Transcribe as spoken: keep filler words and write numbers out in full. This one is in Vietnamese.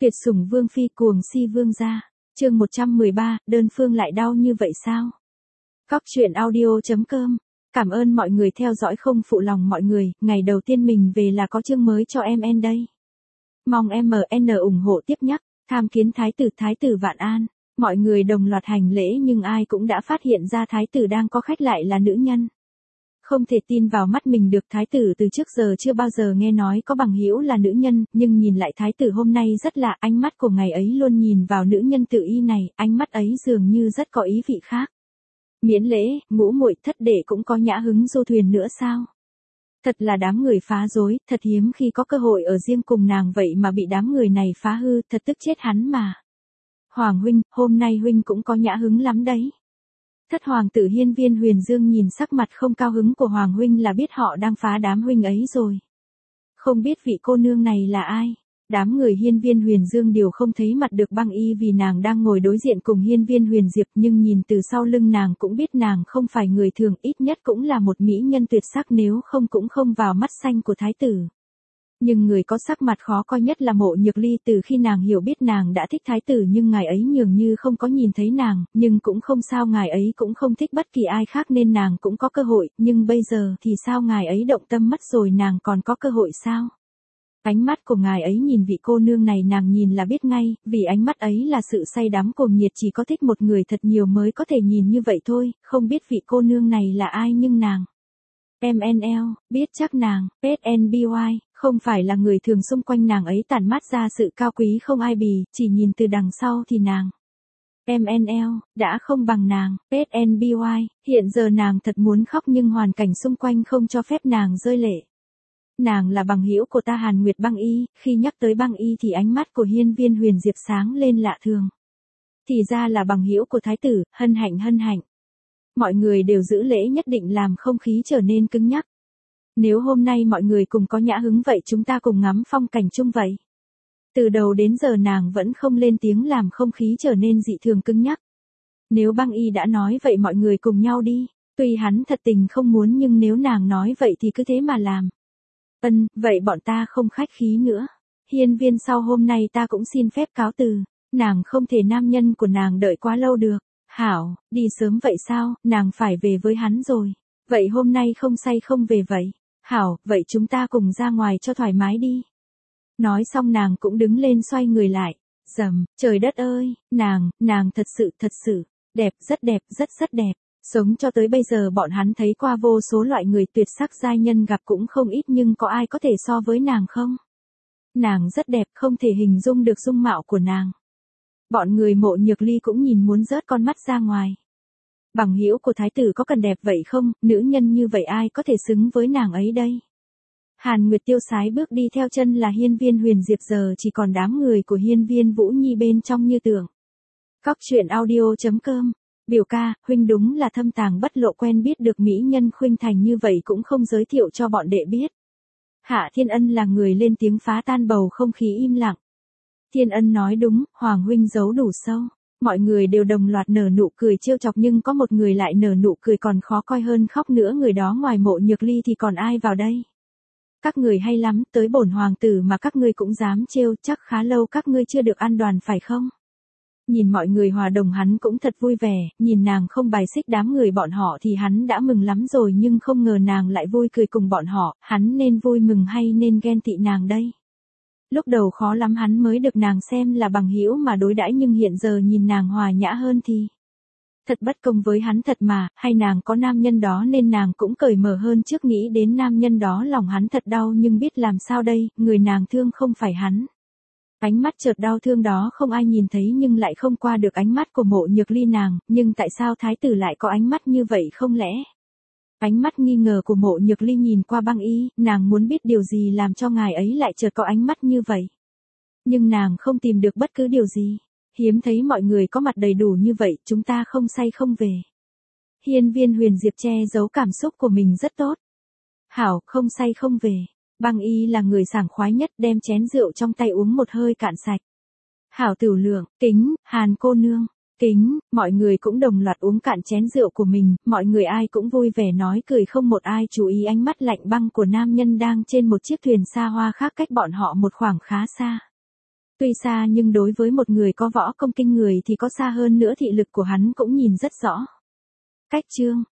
Tuyệt sủng vương phi cuồng si vương gia. Chương một trăm mười ba, đơn phương lại đau như vậy sao? Cóc truyện audio chấm com. Cảm ơn mọi người theo dõi không phụ lòng mọi người, ngày đầu tiên mình về là có chương mới cho em en đây. Mong em en ủng hộ tiếp nhé. Tham kiến thái tử thái tử Vạn An. Mọi người đồng loạt hành lễ nhưng ai cũng đã phát hiện ra thái tử đang có khách lại là nữ nhân. Không thể tin vào mắt mình được, thái tử từ trước giờ chưa bao giờ nghe nói có bằng hữu là nữ nhân, nhưng nhìn lại thái tử hôm nay rất lạ, ánh mắt của ngày ấy luôn nhìn vào nữ nhân tự y này, ánh mắt ấy dường như rất có ý vị khác. Miễn lễ, ngũ muội thất đệ cũng có nhã hứng du thuyền nữa sao? Thật là đám người phá rối, thật hiếm khi có cơ hội ở riêng cùng nàng vậy mà bị đám người này phá hư, thật tức chết hắn mà. Hoàng huynh, hôm nay huynh cũng có nhã hứng lắm đấy. Thất hoàng tử Hiên Viên Huyền Dương nhìn sắc mặt không cao hứng của Hoàng huynh là biết họ đang phá đám huynh ấy rồi. Không biết vị cô nương này là ai? Đám người Hiên Viên Huyền Dương đều không thấy mặt được Băng Y vì nàng đang ngồi đối diện cùng Hiên Viên Huyền Diệp, nhưng nhìn từ sau lưng nàng cũng biết nàng không phải người thường, ít nhất cũng là một mỹ nhân tuyệt sắc, nếu không cũng không vào mắt xanh của thái tử. Nhưng người có sắc mặt khó coi nhất là Mộ Nhược Ly, từ khi nàng hiểu biết nàng đã thích thái tử nhưng ngài ấy nhường như không có nhìn thấy nàng, nhưng cũng không sao, ngài ấy cũng không thích bất kỳ ai khác nên nàng cũng có cơ hội, nhưng bây giờ thì sao, ngài ấy động tâm mất rồi nàng còn có cơ hội sao? Ánh mắt của ngài ấy nhìn vị cô nương này nàng nhìn là biết ngay, vì ánh mắt ấy là sự say đắm cuồng nhiệt, chỉ có thích một người thật nhiều mới có thể nhìn như vậy thôi, không biết vị cô nương này là ai nhưng nàng. em en lờ, biết chắc nàng, pê en bê i, không phải là người thường, xung quanh nàng ấy tản mát ra sự cao quý không ai bì, chỉ nhìn từ đằng sau thì nàng. em en lờ, đã không bằng nàng, pê en bê i, hiện giờ nàng thật muốn khóc nhưng hoàn cảnh xung quanh không cho phép nàng rơi lệ. Nàng là bằng hữu của ta Hàn Nguyệt Băng Y, khi nhắc tới Băng Y thì ánh mắt của Hiên Viên Huyền Diệp sáng lên lạ thường. Thì ra là bằng hữu của thái tử, hân hạnh hân hạnh. Mọi người đều giữ lễ nhất định làm không khí trở nên cứng nhắc. Nếu hôm nay mọi người cùng có nhã hứng vậy chúng ta cùng ngắm phong cảnh chung vậy. Từ đầu đến giờ nàng vẫn không lên tiếng làm không khí trở nên dị thường cứng nhắc. Nếu Băng Y đã nói vậy mọi người cùng nhau đi, tuy hắn thật tình không muốn nhưng nếu nàng nói vậy thì cứ thế mà làm. Ân, vậy bọn ta không khách khí nữa. Hiên Viên, sau hôm nay ta cũng xin phép cáo từ, nàng không thể nam nhân của nàng đợi quá lâu được. Hảo, đi sớm vậy sao, nàng phải về với hắn rồi. Vậy hôm nay không say không về vậy. Hảo, vậy chúng ta cùng ra ngoài cho thoải mái đi. Nói xong nàng cũng đứng lên xoay người lại. Dầm, trời đất ơi, nàng, nàng thật sự thật sự, đẹp, rất đẹp, rất rất đẹp. Sống cho tới bây giờ bọn hắn thấy qua vô số loại người tuyệt sắc giai nhân, gặp cũng không ít nhưng có ai có thể so với nàng không? Nàng rất đẹp, không thể hình dung được dung mạo của nàng. Bọn người Mộ Nhược Ly cũng nhìn muốn rớt con mắt ra ngoài. Bằng hữu của thái tử có cần đẹp vậy không, nữ nhân như vậy ai có thể xứng với nàng ấy đây? Hàn Nguyệt tiêu sái bước đi theo chân là Hiên Viên Huyền Diệp, giờ chỉ còn đám người của Hiên Viên Vũ Nhi bên trong như tưởng. Cóc truyện audio chấm com. Biểu ca, huynh đúng là thâm tàng bất lộ, quen biết được mỹ nhân khuynh thành như vậy cũng không giới thiệu cho bọn đệ biết. Hạ Thiên Ân là người lên tiếng phá tan bầu không khí im lặng. Thiên Ân nói đúng, Hoàng huynh giấu đủ sâu. Mọi người đều đồng loạt nở nụ cười trêu chọc nhưng có một người lại nở nụ cười còn khó coi hơn khóc nữa, người đó ngoài Mộ Nhược Ly thì còn ai vào đây? Các người hay lắm, tới bổn hoàng tử mà các ngươi cũng dám trêu, chắc khá lâu các ngươi chưa được ăn đoàn phải không? Nhìn mọi người hòa đồng hắn cũng thật vui vẻ, nhìn nàng không bài xích đám người bọn họ thì hắn đã mừng lắm rồi, nhưng không ngờ nàng lại vui cười cùng bọn họ, hắn nên vui mừng hay nên ghen tị nàng đây? Lúc đầu khó lắm hắn mới được nàng xem là bằng hữu mà đối đãi, nhưng hiện giờ nhìn nàng hòa nhã hơn thì thật bất công với hắn thật mà, hay nàng có nam nhân đó nên nàng cũng cởi mở hơn trước, nghĩ đến nam nhân đó lòng hắn thật đau nhưng biết làm sao đây, người nàng thương không phải hắn. Ánh mắt chợt đau thương đó không ai nhìn thấy nhưng lại không qua được ánh mắt của Mộ Nhược Ly nàng, nhưng tại sao thái tử lại có ánh mắt như vậy không lẽ? Ánh mắt nghi ngờ của Mộ Nhược Ly nhìn qua Băng Y, nàng muốn biết điều gì làm cho ngài ấy lại chợt có ánh mắt như vậy. Nhưng nàng không tìm được bất cứ điều gì. Hiếm thấy mọi người có mặt đầy đủ như vậy, chúng ta không say không về. Hiên Viên Huyền Diệp che giấu cảm xúc của mình rất tốt. Hảo, không say không về. Băng Y là người sảng khoái nhất, đem chén rượu trong tay uống một hơi cạn sạch. Hảo Tửu Lượng, kính, Hàn cô nương, kính, mọi người cũng đồng loạt uống cạn chén rượu của mình, mọi người ai cũng vui vẻ nói cười, không một ai chú ý ánh mắt lạnh băng của nam nhân đang trên một chiếc thuyền xa hoa khác cách bọn họ một khoảng khá xa. Tuy xa nhưng đối với một người có võ công kinh người thì có xa hơn nữa thị lực của hắn cũng nhìn rất rõ. Cách chương